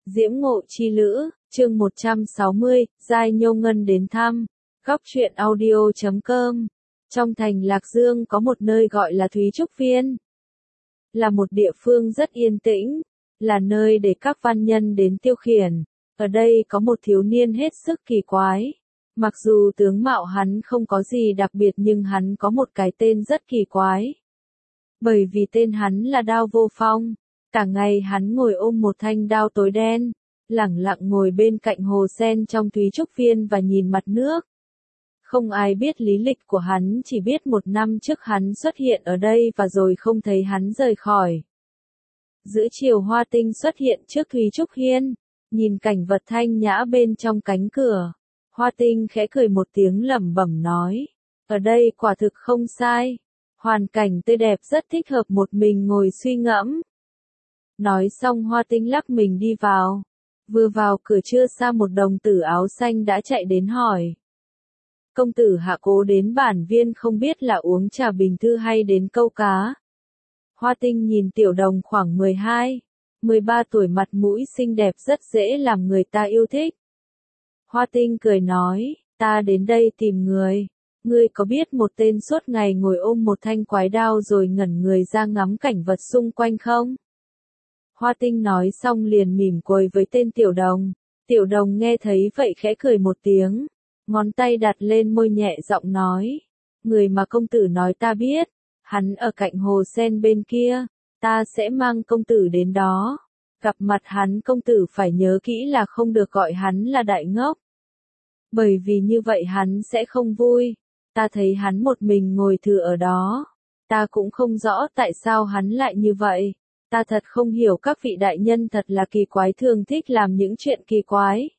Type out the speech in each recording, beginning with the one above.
Diễm Ngộ Chi Lữ, chương 160, Giai Nhô Ngân đến thăm. Góc truyện audio.com. Trong thành Lạc Dương có một nơi gọi là Thúy Trúc Viên. Là một địa phương rất yên tĩnh, là nơi để các văn nhân đến tiêu khiển. Ở đây có một thiếu niên hết sức kỳ quái. Mặc dù tướng mạo hắn không có gì đặc biệt nhưng hắn có một cái tên rất kỳ quái. Bởi vì tên hắn là Đao Vô Phong. Cả ngày hắn ngồi ôm một thanh đao tối đen, lẳng lặng ngồi bên cạnh hồ sen trong Thúy Trúc Viên và nhìn mặt nước. Không ai biết lý lịch của hắn, chỉ biết một năm trước hắn xuất hiện ở đây và rồi không thấy hắn rời khỏi. Giữa chiều Hoa Tinh xuất hiện trước Thúy Trúc Hiên, nhìn cảnh vật thanh nhã bên trong cánh cửa. Hoa Tinh khẽ cười một tiếng lẩm bẩm nói, ở đây quả thực không sai. Hoàn cảnh tươi đẹp rất thích hợp một mình ngồi suy ngẫm. Nói xong Hoa Tinh lắc mình đi vào. Vừa vào cửa chưa xa một đồng tử áo xanh đã chạy đến hỏi. Công tử Hạ Cố đến bản viên không biết là uống trà bình thư hay đến câu cá. Hoa Tinh nhìn tiểu đồng khoảng 12, 13 tuổi, mặt mũi xinh đẹp rất dễ làm người ta yêu thích. Hoa Tinh cười nói, ta đến đây tìm người. Ngươi có biết một tên suốt ngày ngồi ôm một thanh quái đao rồi ngẩn người ra ngắm cảnh vật xung quanh không? Hoa Tinh nói xong liền mỉm cười với tên tiểu đồng. Tiểu đồng nghe thấy vậy khẽ cười một tiếng, ngón tay đặt lên môi nhẹ giọng nói, người mà công tử nói ta biết, hắn ở cạnh hồ sen bên kia, ta sẽ mang công tử đến đó. Gặp mặt hắn công tử phải nhớ kỹ là không được gọi hắn là đại ngốc. Bởi vì như vậy hắn sẽ không vui. Ta thấy hắn một mình ngồi thử ở đó. Ta cũng không rõ tại sao hắn lại như vậy. Ta thật không hiểu, các vị đại nhân thật là kỳ quái, thường thích làm những chuyện kỳ quái.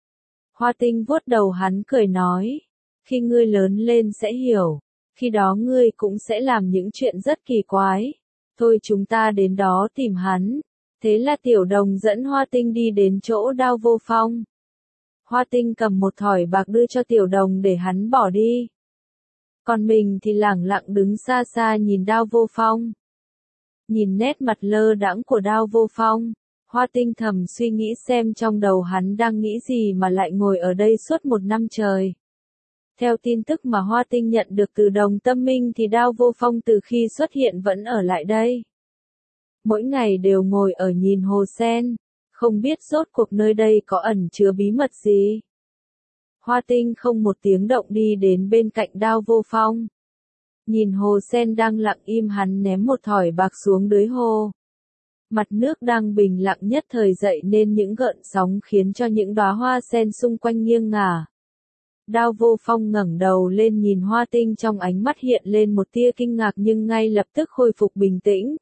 Hoa Tinh vuốt đầu hắn cười nói, khi ngươi lớn lên sẽ hiểu, khi đó ngươi cũng sẽ làm những chuyện rất kỳ quái. Thôi chúng ta đến đó tìm hắn. Thế là tiểu đồng dẫn Hoa Tinh đi đến chỗ Đao Vô Phong. Hoa Tinh cầm một thỏi bạc đưa cho tiểu đồng để hắn bỏ đi. Còn mình thì lẳng lặng đứng xa xa nhìn Đao Vô Phong. Nhìn nét mặt lơ đãng của Đao Vô Phong, Hoa Tinh thầm suy nghĩ xem trong đầu hắn đang nghĩ gì mà lại ngồi ở đây suốt một năm trời. Theo tin tức mà Hoa Tinh nhận được từ Đồng Tâm Minh thì Đao Vô Phong từ khi xuất hiện vẫn ở lại đây. Mỗi ngày đều ngồi ở nhìn hồ sen, không biết rốt cuộc nơi đây có ẩn chứa bí mật gì. Hoa Tinh không một tiếng động đi đến bên cạnh Đao Vô Phong. Nhìn hồ sen đang lặng im, hắn ném một thỏi bạc xuống dưới hồ. Mặt nước đang bình lặng nhất thời dậy nên những gợn sóng khiến cho những đóa hoa sen xung quanh nghiêng ngả. Đao Vô Phong ngẩng đầu lên nhìn Hoa Tinh, trong ánh mắt hiện lên một tia kinh ngạc nhưng ngay lập tức khôi phục bình tĩnh.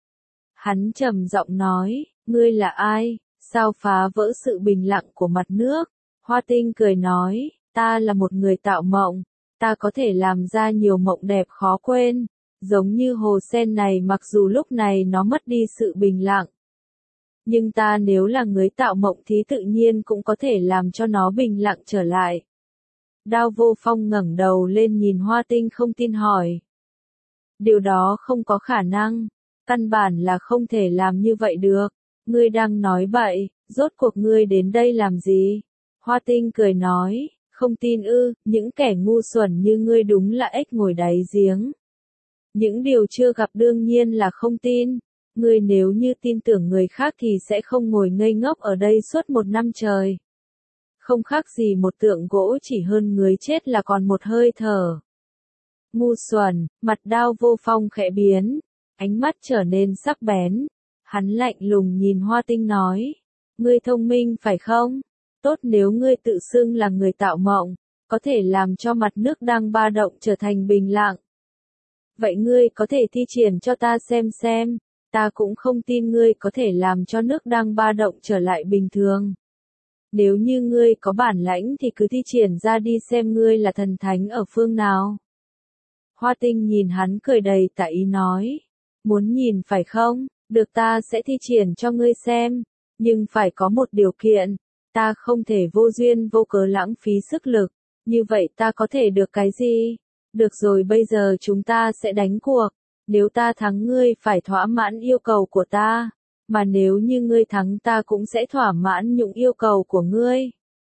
Hắn trầm giọng nói, ngươi là ai, sao phá vỡ sự bình lặng của mặt nước? Hoa Tinh cười nói, ta là một người tạo mộng. Ta có thể làm ra nhiều mộng đẹp khó quên, giống như hồ sen này, mặc dù lúc này nó mất đi sự bình lặng. Nhưng ta nếu là người tạo mộng thì tự nhiên cũng có thể làm cho nó bình lặng trở lại. Đao Vô Phong ngẩng đầu lên nhìn Hoa Tinh không tin hỏi. Điều đó không có khả năng, căn bản là không thể làm như vậy được. Ngươi đang nói bậy, rốt cuộc ngươi đến đây làm gì? Hoa Tinh cười nói. Không tin ư, những kẻ ngu xuẩn như ngươi đúng là ếch ngồi đáy giếng. Những điều chưa gặp đương nhiên là không tin. Ngươi nếu như tin tưởng người khác thì sẽ không ngồi ngây ngốc ở đây suốt một năm trời. Không khác gì một tượng gỗ, chỉ hơn người chết là còn một hơi thở. Ngu xuẩn, mặt Đao Vô Phong khẽ biến, ánh mắt trở nên sắc bén. Hắn lạnh lùng nhìn Hoa Tinh nói, ngươi thông minh phải không? Tốt, nếu ngươi tự xưng là người tạo mộng, có thể làm cho mặt nước đang ba động trở thành bình lặng. Vậy ngươi có thể thi triển cho ta xem, ta cũng không tin ngươi có thể làm cho nước đang ba động trở lại bình thường. Nếu như ngươi có bản lãnh thì cứ thi triển ra đi xem ngươi là thần thánh ở phương nào. Hoa Tinh nhìn hắn cười đầy tà ý nói, muốn nhìn phải không, được, ta sẽ thi triển cho ngươi xem, nhưng phải có một điều kiện. Ta không thể vô duyên vô cớ lãng phí sức lực, như vậy ta có thể được cái gì? Được rồi, bây giờ chúng ta sẽ đánh cuộc, nếu ta thắng ngươi phải thỏa mãn yêu cầu của ta, Mà nếu như ngươi thắng ta cũng sẽ thỏa mãn những yêu cầu của ngươi.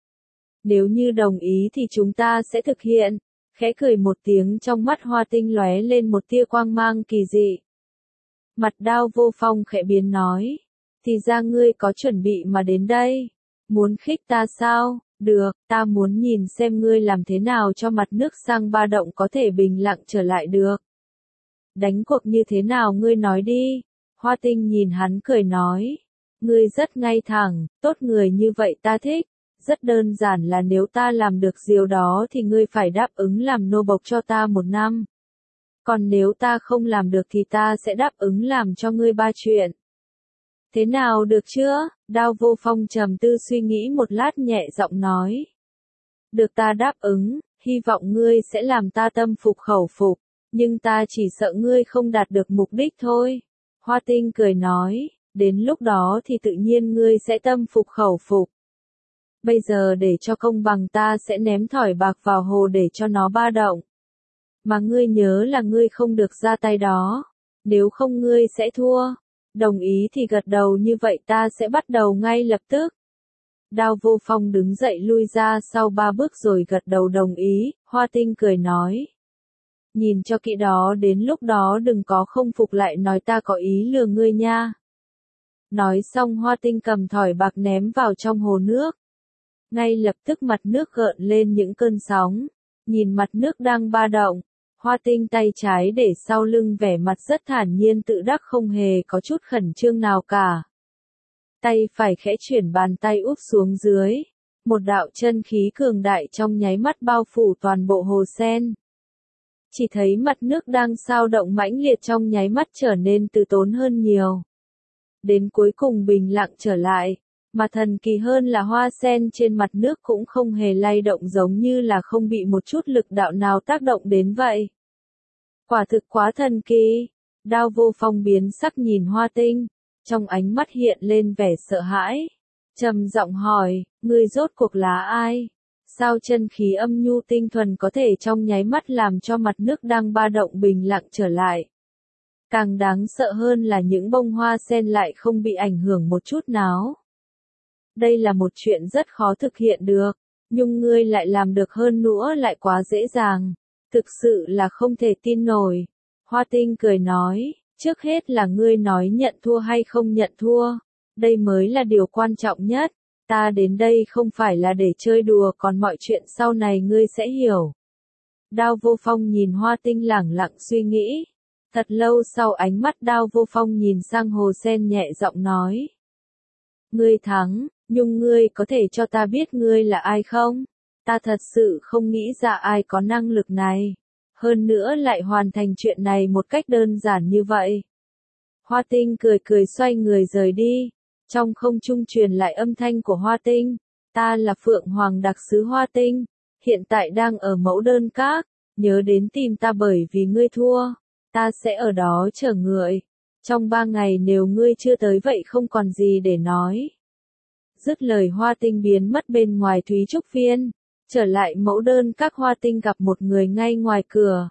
Nếu như đồng ý thì chúng ta sẽ thực hiện. Khẽ cười một tiếng, trong mắt Hoa Tinh lóe lên một tia quang mang kỳ dị. Mặt Đao Vô Phong khẽ biến nói. Thì ra ngươi có chuẩn bị mà đến đây. Muốn khích ta sao? Được, ta muốn nhìn xem ngươi làm thế nào cho mặt nước sang ba động có thể bình lặng trở lại được. Đánh cuộc như thế nào ngươi nói đi. Hoa Tinh nhìn hắn cười nói. Ngươi rất ngay thẳng, tốt người như vậy ta thích. Rất đơn giản là nếu ta làm được điều đó thì ngươi phải đáp ứng làm nô bộc cho ta 1 năm. Còn nếu ta không làm được thì ta sẽ đáp ứng làm cho ngươi 3 chuyện. Thế nào được chưa? Đao Vô Phong trầm tư suy nghĩ một lát nhẹ giọng nói. Được, ta đáp ứng, hy vọng ngươi sẽ làm ta tâm phục khẩu phục, nhưng ta chỉ sợ ngươi không đạt được mục đích thôi. Hoa Tinh cười nói, đến lúc đó thì tự nhiên ngươi sẽ tâm phục khẩu phục. Bây giờ để cho công bằng ta sẽ ném thỏi bạc vào hồ để cho nó ba động. Mà ngươi nhớ là ngươi không được ra tay đó, nếu không ngươi sẽ thua. Đồng ý thì gật đầu, như vậy ta sẽ bắt đầu ngay lập tức. Đao Vô Phong đứng dậy lui ra sau 3 bước rồi gật đầu đồng ý. Hoa Tinh cười nói. Nhìn cho kỹ đó, đến lúc đó đừng có không phục lại nói ta có ý lừa ngươi nha. Nói xong Hoa Tinh cầm thỏi bạc ném vào trong hồ nước. Ngay lập tức mặt nước gợn lên những cơn sóng. Nhìn mặt nước đang ba động. Hoa Tinh tay trái để sau lưng, vẻ mặt rất thản nhiên tự đắc, không hề có chút khẩn trương nào cả. Tay phải khẽ chuyển, bàn tay úp xuống dưới. Một đạo chân khí cường đại trong nháy mắt bao phủ toàn bộ hồ sen. Chỉ thấy mặt nước đang sao động mãnh liệt trong nháy mắt trở nên từ tốn hơn nhiều. Đến cuối cùng bình lặng trở lại. Mà thần kỳ hơn là hoa sen trên mặt nước cũng không hề lay động, giống như là không bị một chút lực đạo nào tác động đến vậy. Quả thực quá thần kỳ. Đao Vô Phong biến sắc nhìn Hoa Tinh, trong ánh mắt hiện lên vẻ sợ hãi. Trầm giọng hỏi, ngươi rốt cuộc là ai? Sao chân khí âm nhu tinh thuần có thể trong nháy mắt làm cho mặt nước đang ba động bình lặng trở lại? Càng đáng sợ hơn là những bông hoa sen lại không bị ảnh hưởng một chút nào. Đây là một chuyện rất khó thực hiện được, nhưng ngươi lại làm được, hơn nữa lại quá dễ dàng. Thực sự là không thể tin nổi. Hoa Tinh cười nói, trước hết là ngươi nói nhận thua hay không nhận thua. Đây mới là điều quan trọng nhất. Ta đến đây không phải là để chơi đùa, còn mọi chuyện sau này ngươi sẽ hiểu. Đao Vô Phong nhìn Hoa Tinh lẳng lặng suy nghĩ. Thật lâu sau ánh mắt Đao Vô Phong nhìn sang hồ sen nhẹ giọng nói. Ngươi thắng, nhưng ngươi có thể cho ta biết ngươi là ai không? Ta thật sự không nghĩ ra ai có năng lực này. Hơn nữa lại hoàn thành chuyện này một cách đơn giản như vậy. Hoa Tinh cười cười xoay người rời đi. Trong không trung truyền lại âm thanh của Hoa Tinh. Ta là Phượng Hoàng đặc sứ Hoa Tinh. Hiện tại đang ở Mẫu Đơn Các. Nhớ đến tìm ta bởi vì ngươi thua. Ta sẽ ở đó chờ ngươi. Trong 3 ngày nếu ngươi chưa tới vậy không còn gì để nói. Dứt lời Hoa Tinh biến mất bên ngoài Thúy Trúc Viên. Trở lại Mẫu Đơn Các, Hoa Tinh gặp một người ngay ngoài cửa.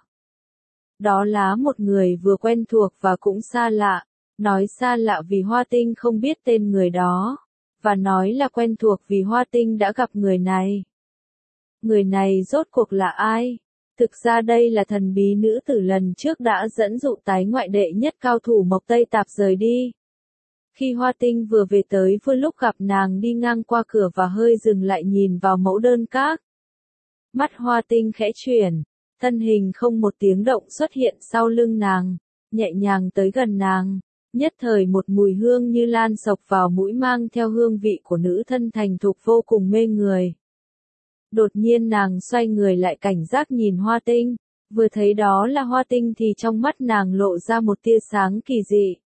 Đó là một người vừa quen thuộc và cũng xa lạ. Nói xa lạ vì Hoa Tinh không biết tên người đó. Và nói là quen thuộc vì Hoa Tinh đã gặp người này. Người này rốt cuộc là ai? Thực ra đây là thần bí nữ tử lần trước đã dẫn dụ tái ngoại đệ nhất cao thủ Mộc Tây Tạp rời đi. Khi Hoa Tinh vừa về tới, vừa lúc gặp nàng đi ngang qua cửa và hơi dừng lại nhìn vào Mẫu Đơn Các. Mắt Hoa Tinh khẽ chuyển, thân hình không một tiếng động xuất hiện sau lưng nàng, nhẹ nhàng tới gần nàng. Nhất thời một mùi hương như lan sộc vào mũi, mang theo hương vị của nữ thân thành thục vô cùng mê người. Đột nhiên nàng xoay người lại cảnh giác nhìn Hoa Tinh, vừa thấy đó là Hoa Tinh thì trong mắt nàng lộ ra một tia sáng kỳ dị.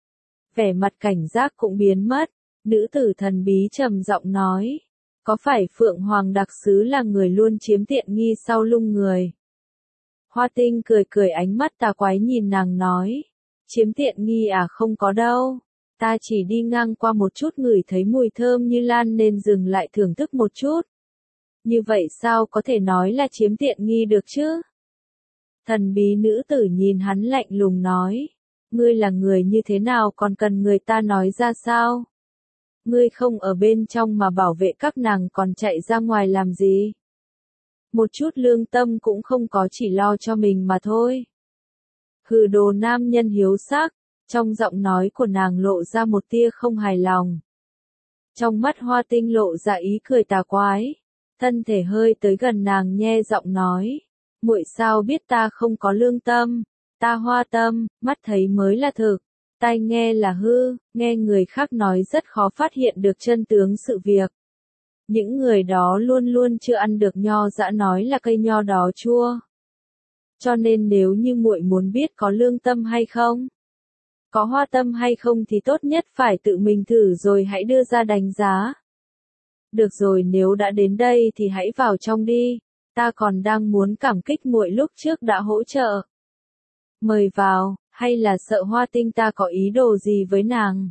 Vẻ mặt cảnh giác cũng biến mất, nữ tử thần bí trầm giọng nói, có phải Phượng Hoàng đặc sứ là người luôn chiếm tiện nghi sau lưng người? Hoa Tinh cười cười, ánh mắt tà quái nhìn nàng nói, chiếm tiện nghi à, không có đâu. Ta chỉ đi ngang qua một chút, ngửi thấy mùi thơm như lan nên dừng lại thưởng thức một chút. Như vậy sao có thể nói là chiếm tiện nghi được chứ? Thần bí nữ tử nhìn hắn lạnh lùng nói. Ngươi là người như thế nào còn cần người ta nói ra sao? Ngươi không ở bên trong mà bảo vệ các nàng còn chạy ra ngoài làm gì? Một chút lương tâm cũng không có, chỉ lo cho mình mà thôi. Hừ, đồ nam nhân hiếu sắc, trong giọng nói của nàng lộ ra một tia không hài lòng. Trong mắt Hoa Tinh lộ ra ý cười tà quái, thân thể hơi tới gần nàng nhe giọng nói, muội sao biết ta không có lương tâm, ta Hoa Tâm, mắt thấy mới là thực, tai nghe là hư, nghe người khác nói rất khó phát hiện được chân tướng sự việc. Những người đó luôn luôn chưa ăn được nho dã nói là cây nho đó chua. Cho nên nếu như muội muốn biết có lương tâm hay không, có hoa tâm hay không thì tốt nhất phải tự mình thử rồi hãy đưa ra đánh giá. Được rồi, nếu đã đến đây thì hãy vào trong đi, ta còn đang muốn cảm kích muội lúc trước đã hỗ trợ. Mời vào, hay là sợ Hoa Tinh ta có ý đồ gì với nàng?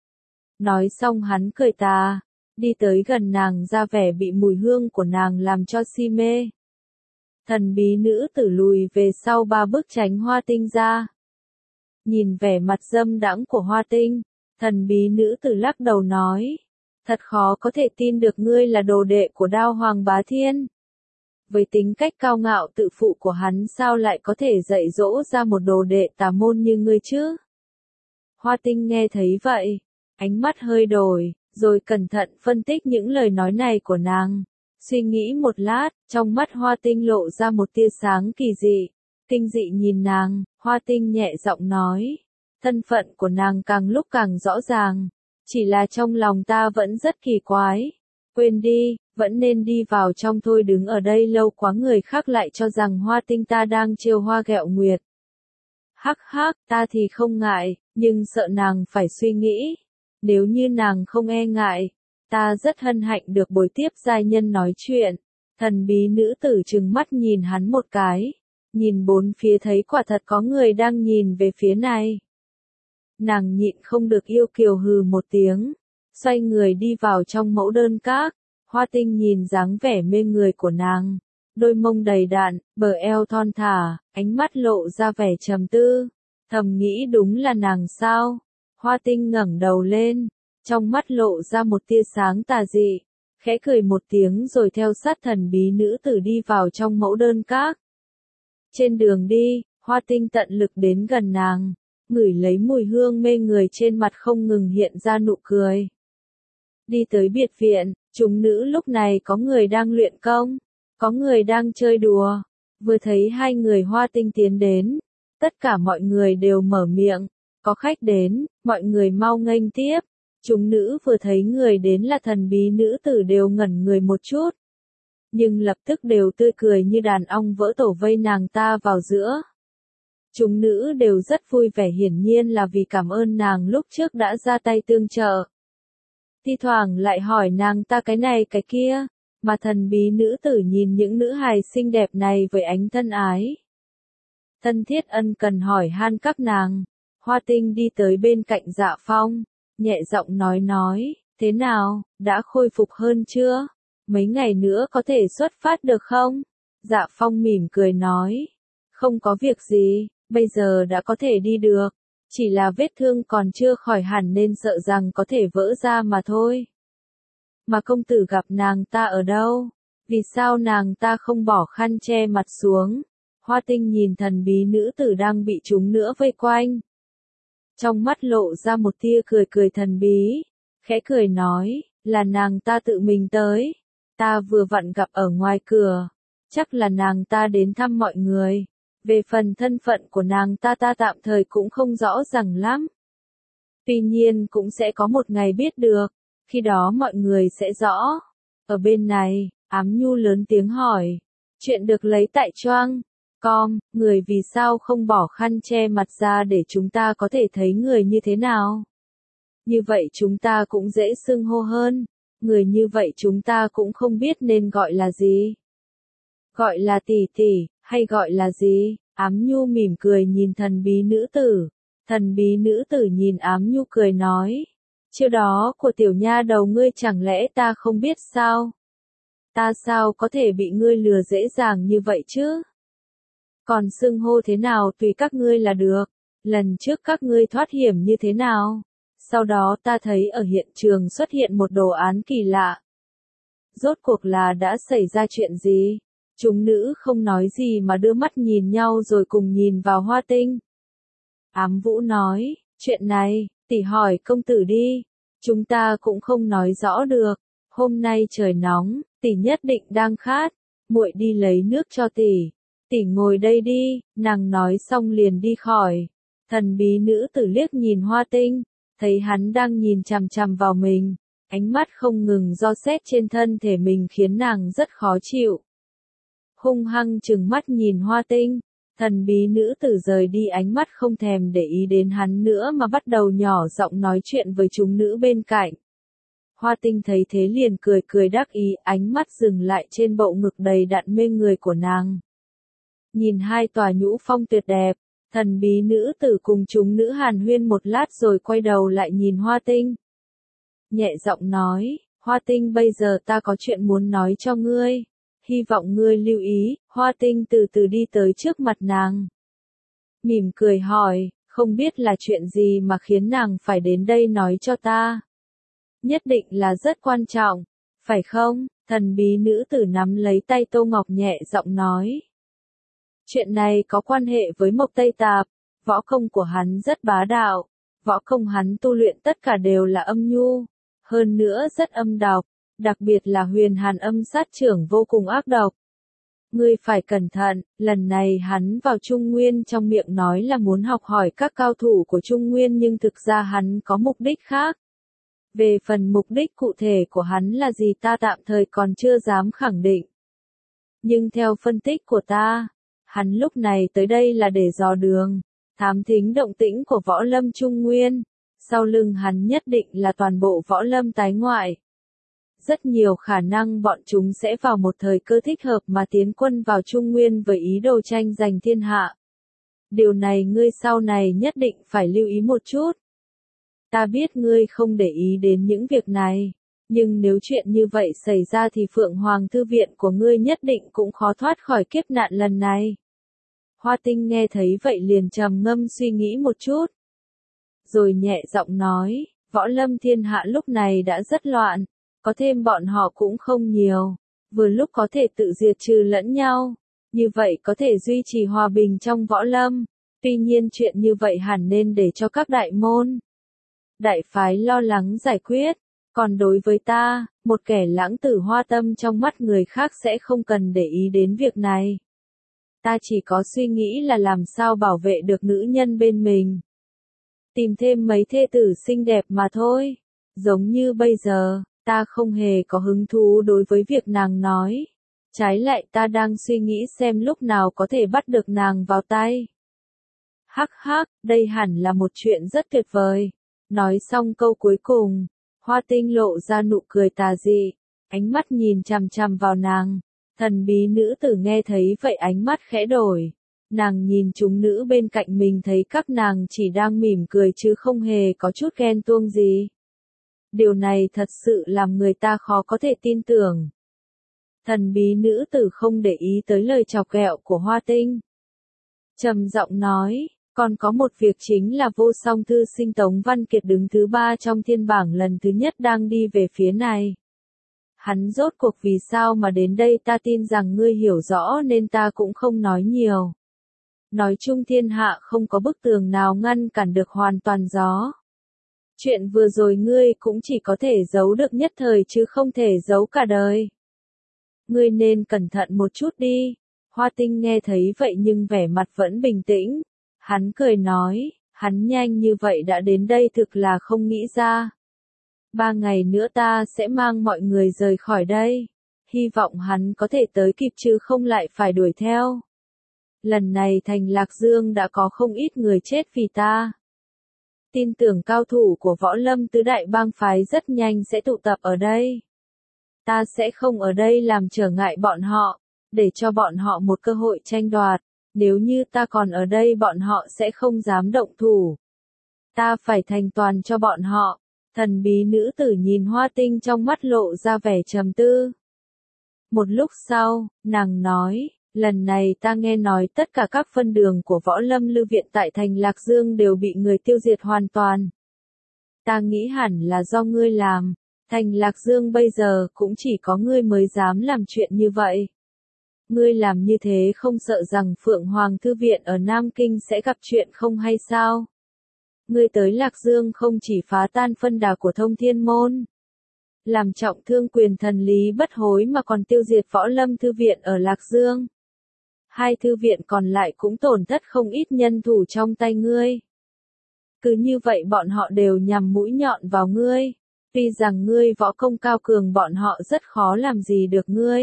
Nói xong hắn cười tà, đi tới gần nàng, ra vẻ bị mùi hương của nàng làm cho si mê. Thần bí nữ tử lùi về sau 3 bước tránh Hoa Tinh ra. Nhìn vẻ mặt dâm đãng của Hoa Tinh, thần bí nữ tử lắc đầu nói, thật khó có thể tin được ngươi là đồ đệ của Đao Hoàng Bá Thiên. Với tính cách cao ngạo tự phụ của hắn sao lại có thể dạy dỗ ra một đồ đệ tà môn như ngươi chứ? Hoa Tinh nghe thấy vậy, ánh mắt hơi đổi, rồi cẩn thận phân tích những lời nói này của nàng. Suy nghĩ một lát, trong mắt Hoa Tinh lộ ra một tia sáng kỳ dị. Kinh dị nhìn nàng, Hoa Tinh nhẹ giọng nói, thân phận của nàng càng lúc càng rõ ràng, chỉ là trong lòng ta vẫn rất kỳ quái. Quên đi, vẫn nên đi vào trong thôi, đứng ở đây lâu quá người khác lại cho rằng Hoa Tinh ta đang trêu hoa ghẹo nguyệt. Hắc hắc, ta thì không ngại, nhưng sợ nàng phải suy nghĩ. Nếu như nàng không e ngại, ta rất hân hạnh được bồi tiếp giai nhân nói chuyện. Thần bí nữ tử trừng mắt nhìn hắn một cái, nhìn bốn phía thấy quả thật có người đang nhìn về phía này. Nàng nhịn không được yêu kiều hừ một tiếng, xoay người đi vào trong mẫu đơn các. Hoa Tinh nhìn dáng vẻ mê người của nàng, đôi mông đầy đặn, bờ eo thon thả, ánh mắt lộ ra vẻ trầm tư, thầm nghĩ đúng là nàng sao. Hoa Tinh ngẩng đầu lên, trong mắt lộ ra một tia sáng tà dị, khẽ cười một tiếng rồi theo sát thần bí nữ tử đi vào trong mẫu đơn các. Trên đường đi, Hoa Tinh tận lực đến gần nàng, ngửi lấy mùi hương mê người trên mặt không ngừng hiện ra nụ cười. Đi tới biệt viện, chúng nữ lúc này có người đang luyện công, có người đang chơi đùa. Vừa thấy hai người Hoa Tinh tiến đến, tất cả mọi người đều mở miệng, có khách đến, mọi người mau nghênh tiếp. Chúng nữ vừa thấy người đến là thần bí nữ tử đều ngẩn người một chút, nhưng lập tức đều tươi cười như đàn ong vỡ tổ vây nàng ta vào giữa. Chúng nữ đều rất vui vẻ, hiển nhiên là vì cảm ơn nàng lúc trước đã ra tay tương trợ. Thi thoảng lại hỏi nàng ta cái này cái kia, mà thần bí nữ tử nhìn những nữ hài xinh đẹp này với ánh thân ái. Thân thiết ân cần hỏi han các nàng. Hoa Tinh đi tới bên cạnh Dạ Phong, nhẹ giọng nói, thế nào, đã khôi phục hơn chưa? Mấy ngày nữa có thể xuất phát được không? Dạ Phong mỉm cười nói, không có việc gì, bây giờ đã có thể đi được, chỉ là vết thương còn chưa khỏi hẳn nên sợ rằng có thể vỡ ra mà thôi. Mà công tử gặp nàng ta ở đâu? Vì sao nàng ta không bỏ khăn che mặt xuống? Hoa Tinh nhìn thần bí nữ tử đang bị chúng nữa vây quanh. Trong mắt lộ ra một tia cười thần bí, khẽ cười nói, là nàng ta tự mình tới. Ta vừa vặn gặp ở ngoài cửa, chắc là nàng ta đến thăm mọi người. Về phần thân phận của nàng ta tạm thời cũng không rõ ràng lắm. Tuy nhiên cũng sẽ có một ngày biết được, khi đó mọi người sẽ rõ. Ở bên này, Ám Nhu lớn tiếng hỏi, chuyện được lấy tại Choang Com, người vì sao không bỏ khăn che mặt ra để chúng ta có thể thấy người như thế nào? Như vậy chúng ta cũng dễ xưng hô hơn, người như vậy chúng ta cũng không biết nên gọi là gì. Gọi là tỷ tỷ, hay gọi là gì? Ám Nhu mỉm cười nhìn thần bí nữ tử. Thần bí nữ tử nhìn Ám Nhu cười nói, chiêu đó của tiểu nha đầu ngươi chẳng lẽ ta không biết sao? Ta sao có thể bị ngươi lừa dễ dàng như vậy chứ? Còn xưng hô thế nào tùy các ngươi là được. lần trước các ngươi thoát hiểm như thế nào? Sau đó ta thấy ở hiện trường xuất hiện một đồ án kỳ lạ. Rốt cuộc là đã xảy ra chuyện gì? Chúng nữ không nói gì mà đưa mắt nhìn nhau rồi cùng nhìn vào Hoa Tinh. Ám Vũ nói, chuyện này, tỷ hỏi công tử đi. Chúng ta cũng không nói rõ được. Hôm nay trời nóng, tỷ nhất định đang khát. Muội đi lấy nước cho tỷ. Tỷ ngồi đây đi, nàng nói xong liền đi khỏi. Thần bí nữ tử liếc nhìn Hoa Tinh, thấy hắn đang nhìn chằm chằm vào mình. Ánh mắt không ngừng ro xét trên thân thể mình khiến nàng rất khó chịu. Hung hăng trừng mắt nhìn Hoa Tinh, thần bí nữ tử rời đi ánh mắt không thèm để ý đến hắn nữa mà bắt đầu nhỏ giọng nói chuyện với chúng nữ bên cạnh. Hoa Tinh thấy thế liền cười cười đắc ý, ánh mắt dừng lại trên bộ ngực đầy đặn mê người của nàng. Nhìn hai tòa nhũ phong tuyệt đẹp, thần bí nữ tử cùng chúng nữ hàn huyên một lát rồi quay đầu lại nhìn Hoa Tinh. Nhẹ giọng nói, Hoa Tinh bây giờ ta có chuyện muốn nói cho ngươi. Hy vọng ngươi lưu ý. Hoa Tinh từ từ đi tới trước mặt nàng. Mỉm cười hỏi, không biết là chuyện gì mà khiến nàng phải đến đây nói cho ta. Nhất định là rất quan trọng, phải không? Thần bí nữ tử nắm lấy tay Tô Ngọc nhẹ giọng nói. Chuyện này có quan hệ với Mộc Tây Tạp, võ công của hắn rất bá đạo, võ công hắn tu luyện tất cả đều là âm nhu, hơn nữa rất âm độc, đặc biệt là huyền hàn âm sát trưởng vô cùng ác độc. Ngươi phải cẩn thận, lần này hắn vào Trung Nguyên trong miệng nói là muốn học hỏi các cao thủ của Trung Nguyên nhưng thực ra hắn có mục đích khác. Về phần mục đích cụ thể của hắn là gì ta tạm thời còn chưa dám khẳng định. Nhưng theo phân tích của ta, hắn lúc này tới đây là để dò đường, thám thính động tĩnh của võ lâm Trung Nguyên. Sau lưng hắn nhất định là toàn bộ võ lâm tái ngoại. Rất nhiều khả năng bọn chúng sẽ vào một thời cơ thích hợp mà tiến quân vào Trung Nguyên với ý đồ tranh giành thiên hạ. Điều này ngươi sau này nhất định phải lưu ý một chút. Ta biết ngươi không để ý đến những việc này, nhưng nếu chuyện như vậy xảy ra thì Phượng Hoàng Thư Viện của ngươi nhất định cũng khó thoát khỏi kiếp nạn lần này. Hoa Tinh nghe thấy vậy liền trầm ngâm suy nghĩ một chút. Rồi nhẹ giọng nói, võ lâm thiên hạ lúc này đã rất loạn, có thêm bọn họ cũng không nhiều, vừa lúc có thể tự diệt trừ lẫn nhau, như vậy có thể duy trì hòa bình trong võ lâm. Tuy nhiên chuyện như vậy hẳn nên để cho các đại môn, đại phái lo lắng giải quyết, còn đối với ta, một kẻ lãng tử hoa tâm trong mắt người khác sẽ không cần để ý đến việc này. Ta chỉ có suy nghĩ là làm sao bảo vệ được nữ nhân bên mình. Tìm thêm mấy thê tử xinh đẹp mà thôi. Giống như bây giờ, ta không hề có hứng thú đối với việc nàng nói. Trái lại ta đang suy nghĩ xem lúc nào có thể bắt được nàng vào tay. Hắc hắc, đây hẳn là một chuyện rất tuyệt vời. Nói xong câu cuối cùng, Hoa Tinh lộ ra nụ cười tà dị, ánh mắt nhìn chằm chằm vào nàng. Thần bí nữ tử nghe thấy vậy ánh mắt khẽ đổi. Nàng nhìn chúng nữ bên cạnh mình thấy các nàng chỉ đang mỉm cười chứ không hề có chút ghen tuông gì. Điều này thật sự làm người ta khó có thể tin tưởng. Thần bí nữ tử không để ý tới lời chọc ghẹo của Hoa Tinh. Trầm giọng nói, còn có một việc chính là vô song thư sinh Tống Văn Kiệt đứng thứ 3 trong thiên bảng lần thứ nhất đang đi về phía này. Hắn rốt cuộc vì sao mà đến đây ta tin rằng ngươi hiểu rõ nên ta cũng không nói nhiều. Nói chung thiên hạ không có bức tường nào ngăn cản được hoàn toàn gió. Chuyện vừa rồi ngươi cũng chỉ có thể giấu được nhất thời chứ không thể giấu cả đời. Ngươi nên cẩn thận một chút đi. Hoa Tinh nghe thấy vậy nhưng vẻ mặt vẫn bình tĩnh. Hắn cười nói, hắn nhanh như vậy đã đến đây thực là không nghĩ ra. 3 ngày nữa ta sẽ mang mọi người rời khỏi đây. Hy vọng hắn có thể tới kịp chứ không lại phải đuổi theo. Lần này thành Lạc Dương đã có không ít người chết vì ta. Tin tưởng cao thủ của võ lâm tứ đại bang phái rất nhanh sẽ tụ tập ở đây. Ta sẽ không ở đây làm trở ngại bọn họ, để cho bọn họ một cơ hội tranh đoạt. Nếu như ta còn ở đây bọn họ sẽ không dám động thủ. Ta phải thành toàn cho bọn họ. Thần bí nữ tử nhìn Hoa Tinh trong mắt lộ ra vẻ trầm tư. Một lúc sau, nàng nói, Lần này ta nghe nói tất cả các phân đường của Võ Lâm Lưu Viện tại thành Lạc Dương đều bị người tiêu diệt hoàn toàn. Ta nghĩ hẳn là do ngươi làm, thành Lạc Dương bây giờ cũng chỉ có ngươi mới dám làm chuyện như vậy. Ngươi làm như thế không sợ rằng Phượng Hoàng Thư Viện ở Nam Kinh sẽ gặp chuyện không hay sao? Ngươi tới Lạc Dương không chỉ phá tan phân đà của Thông Thiên Môn, làm trọng thương quyền thần Lý Bất Hối mà còn tiêu diệt Võ Lâm Thư Viện ở Lạc Dương. Hai thư viện còn lại cũng tổn thất không ít nhân thủ trong tay ngươi. Cứ như vậy bọn họ đều nhằm mũi nhọn vào ngươi. Tuy rằng ngươi võ công cao cường bọn họ rất khó làm gì được ngươi.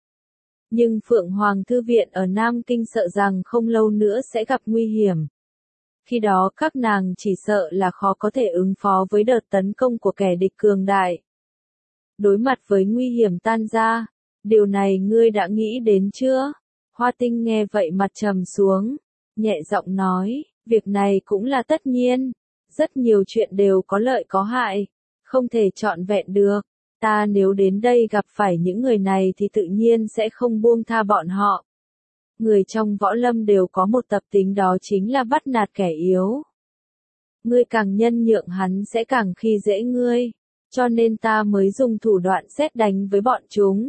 Nhưng Phượng Hoàng Thư Viện ở Nam Kinh sợ rằng không lâu nữa sẽ gặp nguy hiểm. Khi đó các nàng chỉ sợ là khó có thể ứng phó với đợt tấn công của kẻ địch cường đại. Đối mặt với nguy hiểm tan ra, điều này ngươi đã nghĩ đến chưa? Hoa Tinh nghe vậy mặt trầm xuống, nhẹ giọng nói, việc này cũng là tất nhiên, rất nhiều chuyện đều có lợi có hại, không thể trọn vẹn được. Ta nếu đến đây gặp phải những người này thì tự nhiên sẽ không buông tha bọn họ. Người trong võ lâm đều có một tập tính đó chính là bắt nạt kẻ yếu. Ngươi càng nhân nhượng hắn sẽ càng khi dễ ngươi, cho nên ta mới dùng thủ đoạn sét đánh với bọn chúng.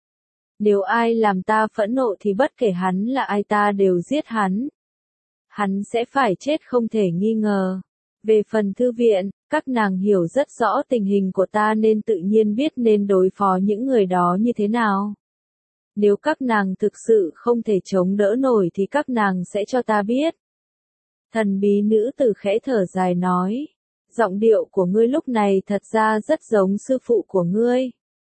Nếu ai làm ta phẫn nộ thì bất kể hắn là ai ta đều giết hắn. Hắn sẽ phải chết không thể nghi ngờ. Về phần thư viện, các nàng hiểu rất rõ tình hình của ta nên tự nhiên biết nên đối phó những người đó như thế nào. Nếu các nàng thực sự không thể chống đỡ nổi thì các nàng sẽ cho ta biết. Thần bí nữ tử khẽ thở dài nói, giọng điệu của ngươi lúc này thật ra rất giống sư phụ của ngươi.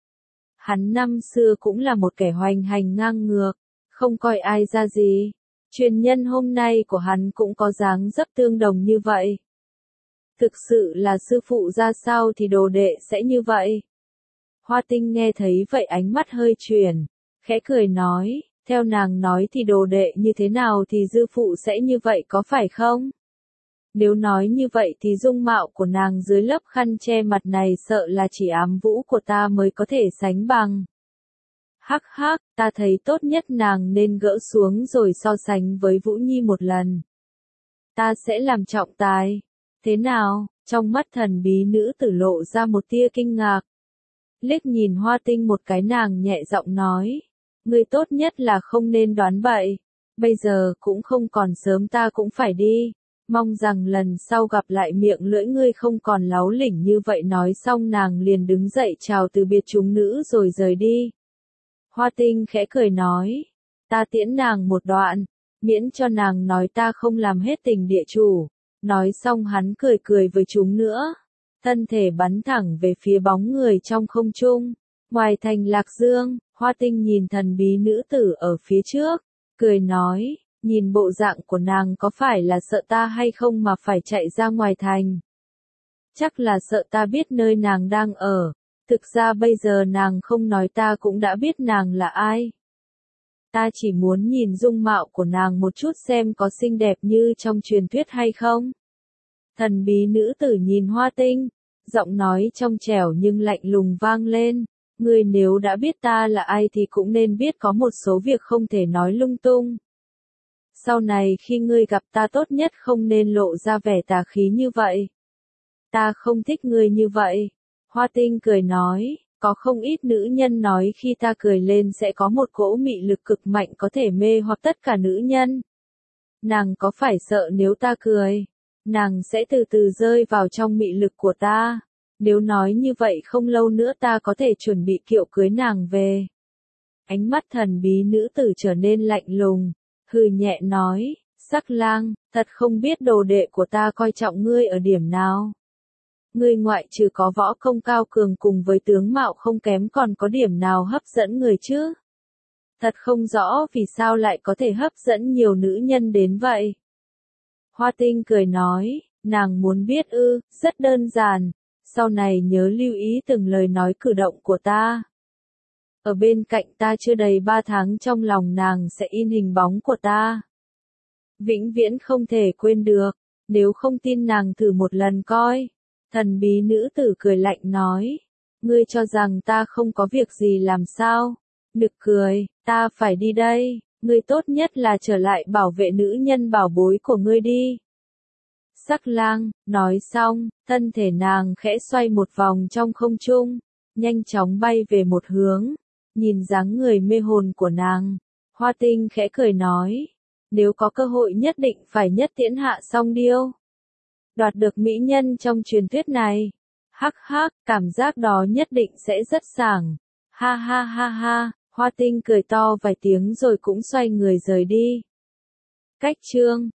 Hắn năm xưa cũng là một kẻ hoành hành ngang ngược, không coi ai ra gì. Truyền nhân hôm nay của hắn cũng có dáng dấp tương đồng như vậy. Thực sự là sư phụ ra sao thì đồ đệ sẽ như vậy. Hoa Tinh nghe thấy vậy ánh mắt hơi chuyển, khẽ cười nói, theo nàng nói thì đồ đệ như thế nào thì sư phụ sẽ như vậy có phải không? Nếu nói như vậy thì dung mạo của nàng dưới lớp khăn che mặt này sợ là chỉ Ám Vũ của ta mới có thể sánh bằng. Hắc hắc, ta thấy tốt nhất nàng nên gỡ xuống rồi so sánh với Vũ Nhi một lần. Ta sẽ làm trọng tài. Thế nào? Trong mắt thần bí nữ tử lộ ra một tia kinh ngạc. Liếc nhìn Hoa Tinh một cái nàng nhẹ giọng nói. Ngươi tốt nhất là không nên đoán bậy. Bây giờ cũng không còn sớm ta cũng phải đi. Mong rằng lần sau gặp lại miệng lưỡi ngươi không còn láu lỉnh như vậy. Nói xong nàng liền đứng dậy chào từ biệt chúng nữ rồi rời đi. Hoa Tinh khẽ cười nói. Ta tiễn nàng một đoạn. Miễn cho nàng nói ta không làm hết tình địa chủ. Nói xong hắn cười cười với chúng nữa. Thân thể bắn thẳng về phía bóng người trong không trung. Ngoài thành Lạc Dương, Hoa Tinh nhìn thần bí nữ tử ở phía trước. Cười nói, nhìn bộ dạng của nàng có phải là sợ ta hay không mà phải chạy ra ngoài thành. Chắc là sợ ta biết nơi nàng đang ở. Thực ra bây giờ nàng không nói ta cũng đã biết nàng là ai. Ta chỉ muốn nhìn dung mạo của nàng một chút xem có xinh đẹp như trong truyền thuyết hay không. Thần bí nữ tử nhìn Hoa Tinh, giọng nói trong trẻo nhưng lạnh lùng vang lên. Ngươi nếu đã biết ta là ai thì cũng nên biết có một số việc không thể nói lung tung. Sau này khi ngươi gặp ta tốt nhất không nên lộ ra vẻ tà khí như vậy. Ta không thích ngươi như vậy. Hoa Tinh cười nói, có không ít nữ nhân nói khi ta cười lên sẽ có một cỗ mị lực cực mạnh có thể mê hoặc tất cả nữ nhân. Nàng có phải sợ nếu ta cười, nàng sẽ từ từ rơi vào trong mị lực của ta. Nếu nói như vậy không lâu nữa ta có thể chuẩn bị kiệu cưới nàng về. Ánh mắt thần bí nữ tử trở nên lạnh lùng, hừ nhẹ nói, Sắc Lang, thật không biết đồ đệ của ta coi trọng ngươi ở điểm nào. Ngươi ngoại trừ có võ công cao cường cùng với tướng mạo không kém còn có điểm nào hấp dẫn người chứ? Thật không rõ vì sao lại có thể hấp dẫn nhiều nữ nhân đến vậy. Hoa Tinh cười nói, nàng muốn biết ư, rất đơn giản, sau này nhớ lưu ý từng lời nói cử động của ta. Ở bên cạnh ta chưa đầy 3 tháng trong lòng nàng sẽ in hình bóng của ta. Vĩnh viễn không thể quên được, nếu không tin nàng thử một lần coi. Thần bí nữ tử cười lạnh nói, ngươi cho rằng ta không có việc gì làm sao? Nực cười, ta phải đi đây. Ngươi tốt nhất là trở lại bảo vệ nữ nhân bảo bối của ngươi đi. Sắc lang, nói xong, thân thể nàng khẽ xoay một vòng trong không trung, nhanh chóng bay về một hướng, nhìn dáng người mê hồn của nàng. Hoa Tinh khẽ cười nói, nếu có cơ hội nhất định phải nhất tiễn hạ Song Điêu. Đoạt được mỹ nhân trong truyền thuyết này. Hắc hắc, cảm giác đó nhất định sẽ rất sảng. Ha ha ha ha, Hoa Tinh cười to vài tiếng rồi cũng xoay người rời đi. Cách chương